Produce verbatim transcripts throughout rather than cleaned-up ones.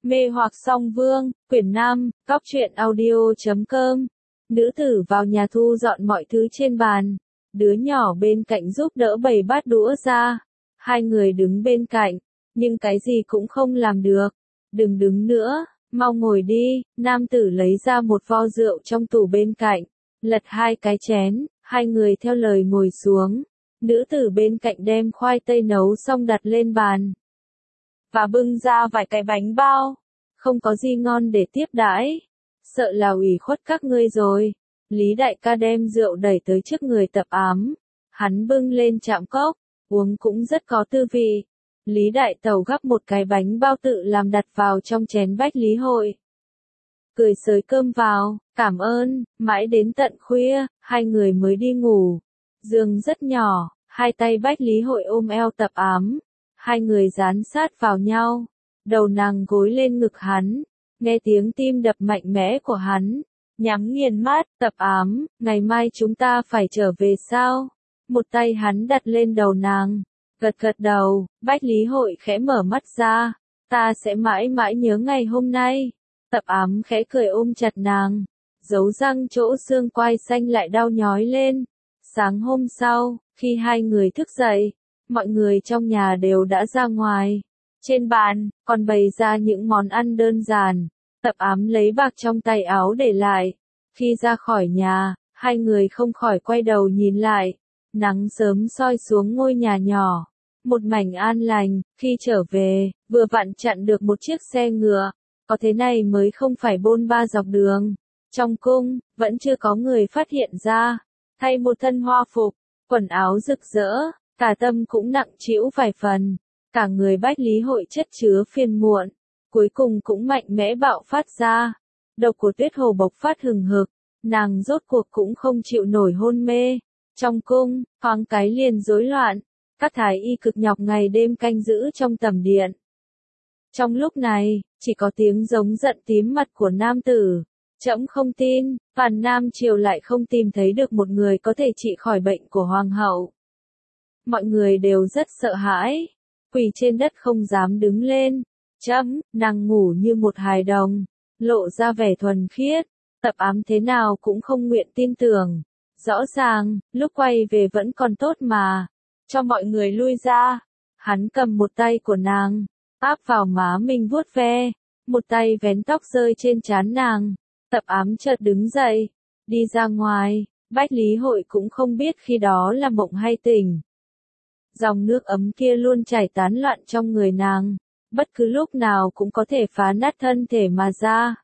Mê hoặc song vương, quyển năm, cóc truyện audio chấm com. Nữ tử vào nhà thu dọn mọi thứ trên bàn. Đứa nhỏ bên cạnh giúp đỡ bày bát đũa ra. Hai người đứng bên cạnh, nhưng cái gì cũng không làm được. Đừng đứng nữa, mau ngồi đi. Nam tử lấy ra một vo rượu trong tủ bên cạnh, lật hai cái chén, hai người theo lời ngồi xuống. Nữ tử bên cạnh đem khoai tây nấu xong đặt lên bàn, và bưng ra vài cái bánh bao. Không có gì ngon để tiếp đãi, sợ là ủy khuất các ngươi rồi. Lý đại ca đem rượu đẩy tới trước người Tập Ám. Hắn bưng lên chạm cốc, uống cũng rất có tư vị. Lý đại tẩu gắp một cái bánh bao tự làm đặt vào trong chén Bách Lý Hội. Cười xới cơm vào, cảm ơn. Mãi đến tận khuya, hai người mới đi ngủ. Giường rất nhỏ, hai tay Bách Lý Hội ôm eo Tập Ám. Hai người dán sát vào nhau, đầu nàng gối lên ngực hắn, nghe tiếng tim đập mạnh mẽ của hắn, nhắm nghiền mắt. Tập Ám, ngày mai chúng ta phải trở về sao? Một tay hắn đặt lên đầu nàng, gật gật đầu. Bách Lý Hội khẽ mở mắt ra, ta sẽ mãi mãi nhớ ngày hôm nay. Tập Ám khẽ cười ôm chặt nàng, dấu răng chỗ xương quai xanh lại đau nhói lên. Sáng hôm sau, khi hai người thức dậy, mọi người trong nhà đều đã ra ngoài. Trên bàn, còn bày ra những món ăn đơn giản. Tập Ám lấy bạc trong tay áo để lại. Khi ra khỏi nhà, hai người không khỏi quay đầu nhìn lại. Nắng sớm soi xuống ngôi nhà nhỏ. Một mảnh an lành. Khi trở về, vừa vặn chặn được một chiếc xe ngựa. Có thế này mới không phải bôn ba dọc đường. Trong cung, vẫn chưa có người phát hiện ra. Thay một thân hoa phục, quần áo rực rỡ, cả tâm cũng nặng trĩu vài phần. Cả người Bách Lý Hội chất chứa phiền muộn, cuối cùng cũng mạnh mẽ bạo phát ra. Độc của Tuyết Hồ bộc phát hừng hực, nàng rốt cuộc cũng không chịu nổi hôn mê. Trong cung, thoáng cái liền rối loạn, các thái y cực nhọc ngày đêm canh giữ trong tầm điện. Trong lúc này, chỉ có tiếng giống giận tím mặt của nam tử. Trẫm không tin, Phàn Nam Triều lại không tìm thấy được một người có thể trị khỏi bệnh của hoàng hậu. Mọi người đều rất sợ hãi, quỳ trên đất không dám đứng lên. Trẫm, nàng ngủ như một hài đồng, lộ ra vẻ thuần khiết. Tập Ám thế nào cũng không nguyện tin tưởng. Rõ ràng, lúc quay về vẫn còn tốt mà. Cho mọi người lui ra. Hắn cầm một tay của nàng, áp vào má mình vuốt ve, một tay vén tóc rơi trên trán nàng. Tập Ám chợt đứng dậy, đi ra ngoài. Bách Lý Hội cũng không biết khi đó là mộng hay tỉnh. Dòng nước ấm kia luôn chảy tán loạn trong người nàng, bất cứ lúc nào cũng có thể phá nát thân thể mà ra.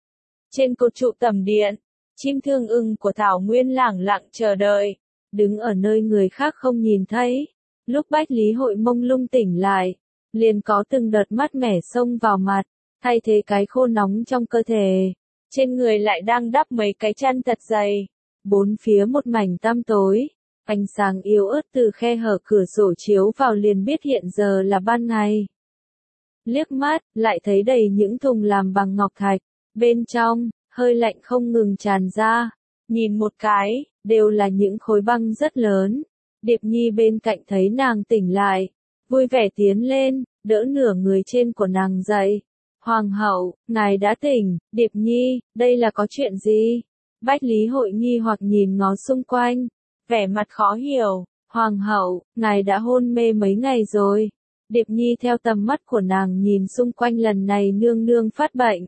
Trên cột trụ tầm điện, chim thương ưng của Thảo Nguyên lẳng lặng chờ đợi, đứng ở nơi người khác không nhìn thấy. Lúc Bách Lý Hội mông lung tỉnh lại, liền có từng đợt mát mẻ xông vào mặt, thay thế cái khô nóng trong cơ thể. Trên người lại đang đắp mấy cái chăn thật dày. Bốn phía một mảnh tăm tối. Ánh sáng yếu ớt từ khe hở cửa sổ chiếu vào liền biết hiện giờ là ban ngày. Liếc mắt, lại thấy đầy những thùng làm bằng ngọc thạch. Bên trong, hơi lạnh không ngừng tràn ra. Nhìn một cái, đều là những khối băng rất lớn. Điệp Nhi bên cạnh thấy nàng tỉnh lại, vui vẻ tiến lên, đỡ nửa người trên của nàng dậy. Hoàng hậu, ngài đã tỉnh. Điệp Nhi, đây là có chuyện gì? Bách Lý Hội nghi hoặc nhìn ngó xung quanh, vẻ mặt khó hiểu. Hoàng hậu, ngài đã hôn mê mấy ngày rồi. Điệp Nhi theo tầm mắt của nàng nhìn xung quanh, lần này nương nương phát bệnh.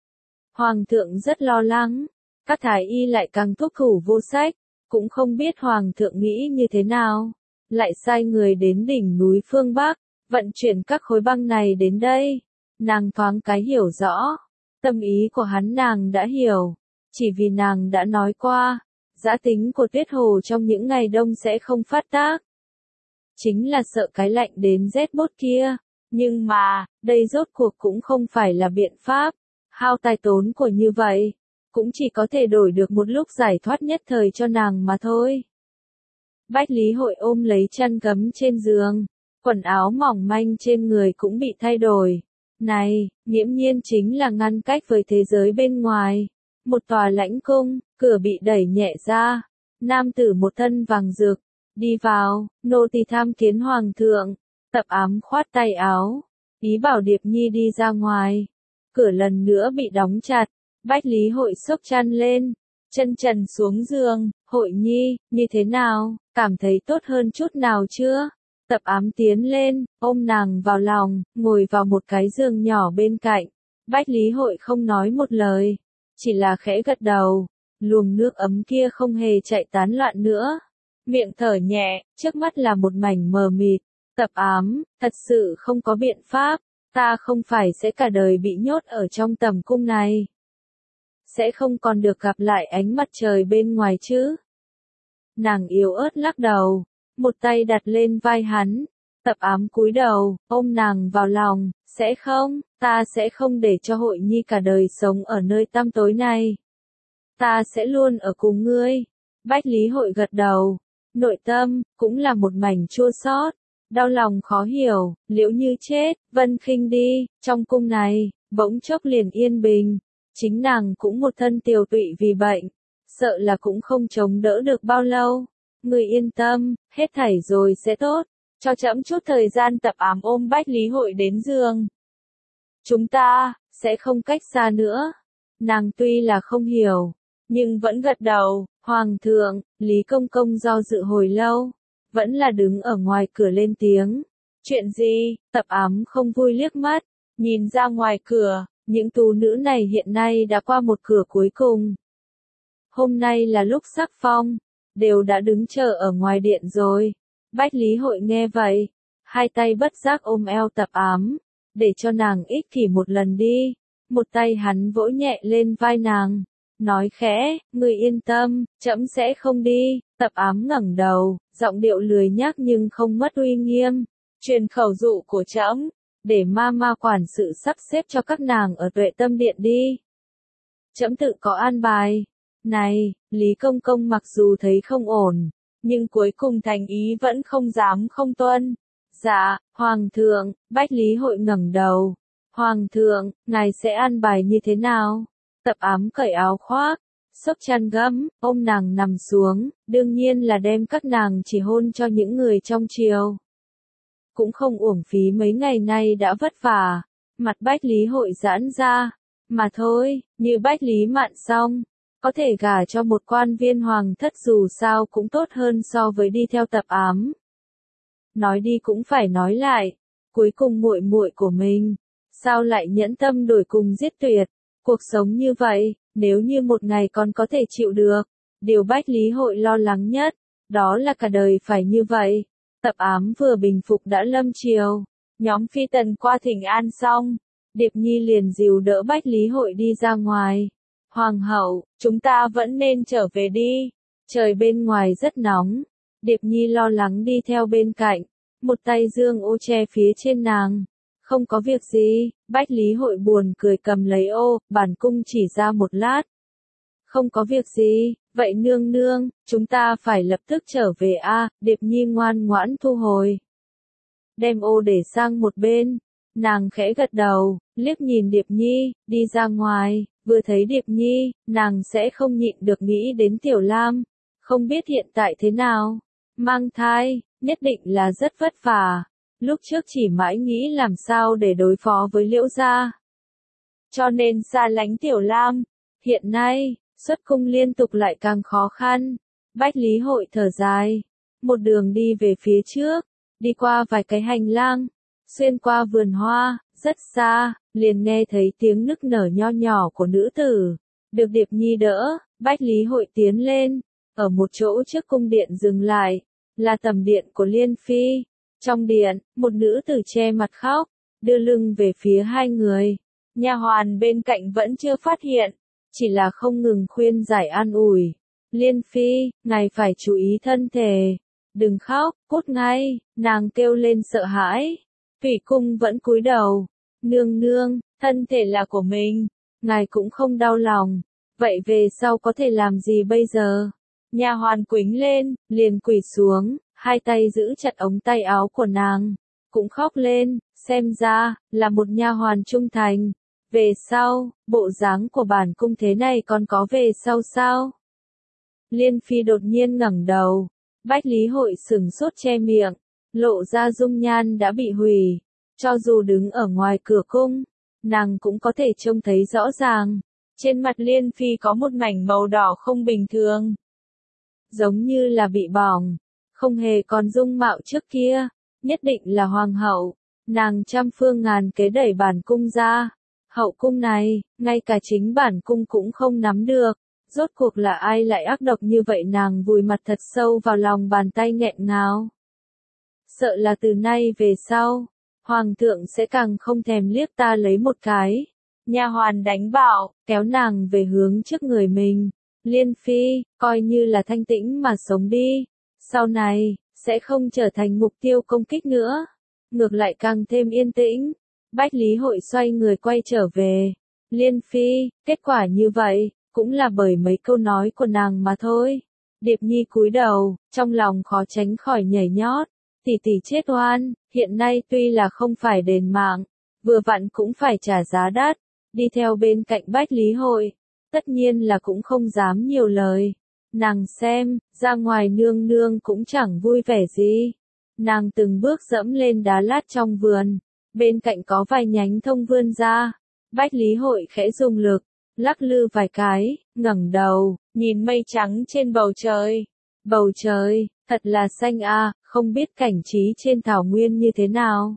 Hoàng thượng rất lo lắng, các thái y lại càng thuốc thủ vô sách, cũng không biết hoàng thượng nghĩ như thế nào. Lại sai người đến đỉnh núi phương Bắc, vận chuyển các khối băng này đến đây. Nàng thoáng cái hiểu rõ, tâm ý của hắn nàng đã hiểu, chỉ vì nàng đã nói qua, dã tính của Tuyết Hồ trong những ngày đông sẽ không phát tác. Chính là sợ cái lạnh đến rét bốt kia, nhưng mà, đây rốt cuộc cũng không phải là biện pháp, hao tài tốn của như vậy, cũng chỉ có thể đổi được một lúc giải thoát nhất thời cho nàng mà thôi. Bách Lý Hội ôm lấy chăn gấm trên giường, quần áo mỏng manh trên người cũng bị thay đổi. Này, nghiễm nhiên chính là ngăn cách với thế giới bên ngoài. Một tòa lãnh cung, cửa bị đẩy nhẹ ra. Nam tử một thân vàng rực, đi vào, nô tỳ tham kiến hoàng thượng. Tập Ám khoát tay áo, ý bảo Điệp Nhi đi ra ngoài. cửa lần nữa bị đóng chặt. Bách Lý Hội xốc chăn lên, chân trần xuống giường. Hội Nhi, như thế nào, cảm thấy tốt hơn chút nào chưa? Tập Ám tiến lên, ôm nàng vào lòng, ngồi vào một cái giường nhỏ bên cạnh. Bách Lý Hội không nói một lời, chỉ là khẽ gật đầu. Luồng nước ấm kia không hề chạy tán loạn nữa. Miệng thở nhẹ, trước mắt là một mảnh mờ mịt. Tập Ám, thật sự không có biện pháp, ta không phải sẽ cả đời bị nhốt ở trong tầm cung này. Sẽ không còn được gặp lại ánh mặt trời bên ngoài chứ. Nàng yếu ớt lắc đầu, một tay đặt lên vai hắn. Tập Ám cúi đầu, ôm nàng vào lòng. Sẽ không, ta sẽ không để cho Hội Nhi cả đời sống ở nơi tăm tối này. Ta sẽ luôn ở cùng ngươi. Bách Lý Hội gật đầu. Nội tâm, cũng là một mảnh chua xót, đau lòng khó hiểu. Liễu Như chết, Vân Khinh đi, trong cung này, bỗng chốc liền yên bình. Chính nàng cũng một thân tiều tụy vì bệnh, sợ là cũng không chống đỡ được bao lâu. Người yên tâm, hết thảy rồi sẽ tốt. Cho trẫm chút thời gian. Tập Ám ôm Bách Lý Hội đến giường. Chúng ta, sẽ không cách xa nữa. Nàng tuy là không hiểu, nhưng vẫn gật đầu. Hoàng thượng, Lý Công Công do dự hồi lâu, vẫn là đứng ở ngoài cửa lên tiếng. Chuyện gì? Tập Ám không vui liếc mắt, nhìn ra ngoài cửa, những tú nữ này hiện nay đã qua một cửa cuối cùng. Hôm nay là lúc sắc phong, đều đã đứng chờ ở ngoài điện rồi. Bách Lý Hội nghe vậy, hai tay bất giác ôm eo Tập Ám, để cho nàng ích kỷ một lần đi. Một tay hắn vỗ nhẹ lên vai nàng, nói khẽ, người yên tâm, trẫm sẽ không đi. Tập Ám ngẩng đầu, giọng điệu lười nhác nhưng không mất uy nghiêm. Truyền khẩu dụ của trẫm, để ma ma quản sự sắp xếp cho các nàng ở Tuệ Tâm Điện đi. Trẫm tự có an bài. Này, Lý Công Công mặc dù thấy không ổn, nhưng cuối cùng thành ý vẫn không dám không tuân. Dạ, Hoàng thượng. Bách Lý Hội ngẩng đầu. Hoàng thượng, ngài sẽ an bài như thế nào? Tập Ám cởi áo khoác, xốc chăn gấm, ôm nàng nằm xuống, đương nhiên là đem các nàng chỉ hôn cho những người trong triều. Cũng không uổng phí mấy ngày nay đã vất vả. Mặt Bách Lý Hội giãn ra, mà thôi, như Bách Lý Mạn xong, có thể gả cho một quan viên hoàng thất dù sao cũng tốt hơn so với đi theo Tập Ám. Nói đi cũng phải nói lại, cuối cùng muội muội của mình, sao lại nhẫn tâm đổi cùng giết tuyệt. Cuộc sống như vậy, nếu như một ngày còn có thể chịu được, điều Bách Lý Hội lo lắng nhất, đó là cả đời phải như vậy. Tập Ám vừa bình phục đã lâm triều, nhóm phi tần qua thỉnh an xong, Điệp Nhi liền dìu đỡ Bách Lý Hội đi ra ngoài. Hoàng hậu, chúng ta vẫn nên trở về đi, trời bên ngoài rất nóng. Điệp Nhi lo lắng đi theo bên cạnh, một tay dương ô che phía trên nàng. Không có việc gì. Bách Lý Hội buồn cười cầm lấy ô, bản cung chỉ ra một lát. Không có việc gì, vậy nương nương, chúng ta phải lập tức trở về a. À, Điệp Nhi ngoan ngoãn thu hồi. Đem ô để sang một bên, nàng khẽ gật đầu, liếc nhìn Điệp Nhi, đi ra ngoài, vừa thấy Điệp Nhi, nàng sẽ không nhịn được nghĩ đến Tiểu Lam. Không biết hiện tại thế nào, mang thai, nhất định là rất vất vả. Lúc trước chỉ mãi nghĩ làm sao để đối phó với Liễu gia, cho nên xa lánh Tiểu Lam. Hiện nay, xuất cung liên tục lại càng khó khăn. Bách Lý Hội thở dài, một đường đi về phía trước, đi qua vài cái hành lang, xuyên qua vườn hoa, rất xa, liền nghe thấy tiếng nức nở nho nhỏ của nữ tử. Được Điệp Nhi đỡ, Bách Lý Hội tiến lên, ở một chỗ trước cung điện dừng lại, là tầm điện của Liên Phi. Trong điện, một nữ tử che mặt khóc, đưa lưng về phía hai người. Nha hoàn bên cạnh vẫn chưa phát hiện, chỉ là không ngừng khuyên giải an ủi. Liên Phi, ngài phải chú ý thân thể, đừng khóc, cút ngay. Nàng kêu lên sợ hãi. Thủy Cung vẫn cúi đầu. Nương nương, thân thể là của mình, ngài cũng không đau lòng. Vậy về sau có thể làm gì bây giờ? Nha hoàn quĩnh lên, liền quỳ xuống, hai tay giữ chặt ống tay áo của nàng, cũng khóc lên, xem ra, là một nha hoàn trung thành. Về sau, bộ dáng của bản cung thế này còn có về sau sao? Liên Phi đột nhiên ngẩng đầu, Bách Lý Hội sửng sốt che miệng, lộ ra dung nhan đã bị hủy, cho dù đứng ở ngoài cửa cung, nàng cũng có thể trông thấy rõ ràng. Trên mặt Liên Phi có một mảnh màu đỏ không bình thường. Giống như là bị bỏng. Không hề còn dung mạo trước kia. Nhất định là hoàng hậu. Nàng trăm phương ngàn kế đẩy bản cung ra. Hậu cung này, ngay cả chính bản cung cũng không nắm được. Rốt cuộc là ai lại ác độc như vậy, nàng vùi mặt thật sâu vào lòng bàn tay nghẹn ngào. Sợ là từ nay về sau, hoàng thượng sẽ càng không thèm liếc ta lấy một cái. Nha hoàn đánh bảo, kéo nàng về hướng trước người mình. Liên Phi, coi như là thanh tĩnh mà sống đi. Sau này, sẽ không trở thành mục tiêu công kích nữa. Ngược lại càng thêm yên tĩnh. Bách Lý Hội xoay người quay trở về. Liên Phi, kết quả như vậy, cũng là bởi mấy câu nói của nàng mà thôi. Điệp Nhi cúi đầu, trong lòng khó tránh khỏi nhảy nhót. Tỷ tỷ chết oan, hiện nay tuy là không phải đền mạng, vừa vặn cũng phải trả giá đắt. Đi theo bên cạnh Bách Lý Hội, tất nhiên là cũng không dám nhiều lời. Nàng xem, ra ngoài nương nương cũng chẳng vui vẻ gì. Nàng từng bước dẫm lên đá lát trong vườn, bên cạnh có vài nhánh thông vươn ra. Bách Lý Hội khẽ dùng lực, lắc lư vài cái, ngẩng đầu, nhìn mây trắng trên bầu trời. Bầu trời, thật là xanh a, không biết cảnh trí trên thảo nguyên như thế nào.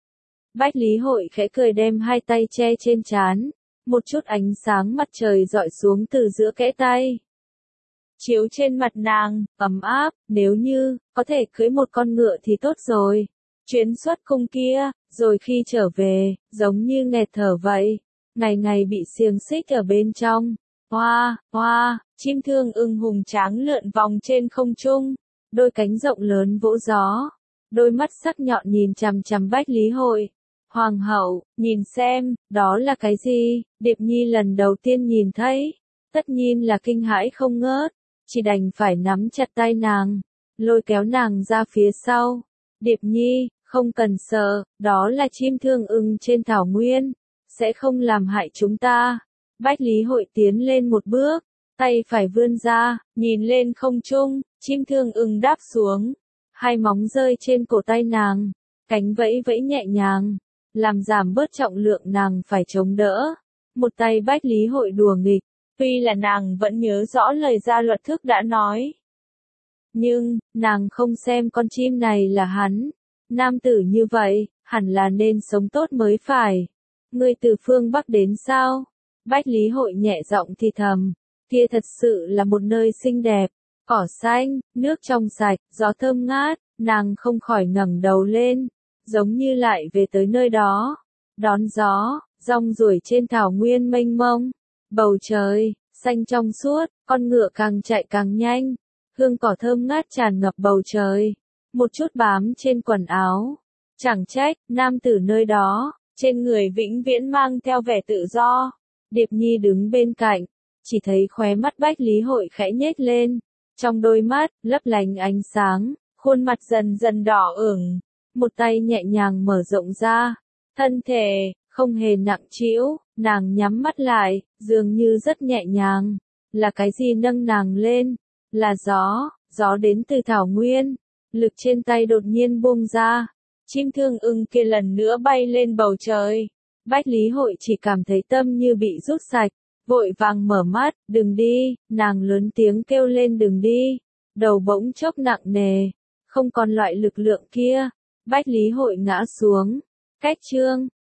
Bách Lý Hội khẽ cười đem hai tay che trên trán, một chút ánh sáng mặt trời dọi xuống từ giữa kẽ tay. Chiếu trên mặt nàng, ấm áp, nếu như, có thể cưới một con ngựa thì tốt rồi. Chuyến xuất cung kia, rồi khi trở về, giống như nghẹt thở vậy. Ngày ngày bị xiềng xích ở bên trong. Hoa, hoa, chim thương ưng hùng tráng lượn vòng trên không trung. Đôi cánh rộng lớn vỗ gió. Đôi mắt sắc nhọn nhìn chằm chằm Bách Lý Hội. Hoàng hậu, nhìn xem, đó là cái gì? Điệp Nhi lần đầu tiên nhìn thấy. Tất nhiên là kinh hãi không ngớt. Chỉ đành phải nắm chặt tay nàng. Lôi kéo nàng ra phía sau. Điệp Nhi, không cần sợ, đó là chim thương ưng trên thảo nguyên. Sẽ không làm hại chúng ta. Bách Lý Hội tiến lên một bước. Tay phải vươn ra, nhìn lên không trung, chim thương ưng đáp xuống. Hai móng rơi trên cổ tay nàng. Cánh vẫy vẫy nhẹ nhàng. Làm giảm bớt trọng lượng nàng phải chống đỡ. Một tay Bách Lý Hội đùa nghịch. Tuy là nàng vẫn nhớ rõ lời gia luật thức đã nói. Nhưng, nàng không xem con chim này là hắn. Nam tử như vậy, hẳn là nên sống tốt mới phải. Ngươi từ phương Bắc đến sao? Bách Lý Hội nhẹ giọng thì thầm. Kia thật sự là một nơi xinh đẹp. Cỏ xanh, nước trong sạch, gió thơm ngát. Nàng không khỏi ngẩng đầu lên. Giống như lại về tới nơi đó. Đón gió, rong ruổi trên thảo nguyên mênh mông. Bầu trời, xanh trong suốt, con ngựa càng chạy càng nhanh. Hương cỏ thơm ngát tràn ngập bầu trời. Một chút bám trên quần áo. Chẳng trách, nam tử nơi đó, trên người vĩnh viễn mang theo vẻ tự do. Điệp Nhi đứng bên cạnh, chỉ thấy khóe mắt Bách Lý Hội khẽ nhếch lên. Trong đôi mắt, lấp lánh ánh sáng, khuôn mặt dần dần đỏ ửng. Một tay nhẹ nhàng mở rộng ra. Thân thể, không hề nặng trĩu, nàng nhắm mắt lại, dường như rất nhẹ nhàng. Là cái gì nâng nàng lên? Là gió, gió đến từ thảo nguyên. Lực trên tay đột nhiên buông ra. Chim thương ưng kia lần nữa bay lên bầu trời. Bách Lý Hội chỉ cảm thấy tâm như bị rút sạch. Vội vàng mở mắt, đừng đi, nàng lớn tiếng kêu lên đừng đi. Đầu bỗng chốc nặng nề. Không còn loại lực lượng kia. Bách Lý Hội ngã xuống. Cách chương.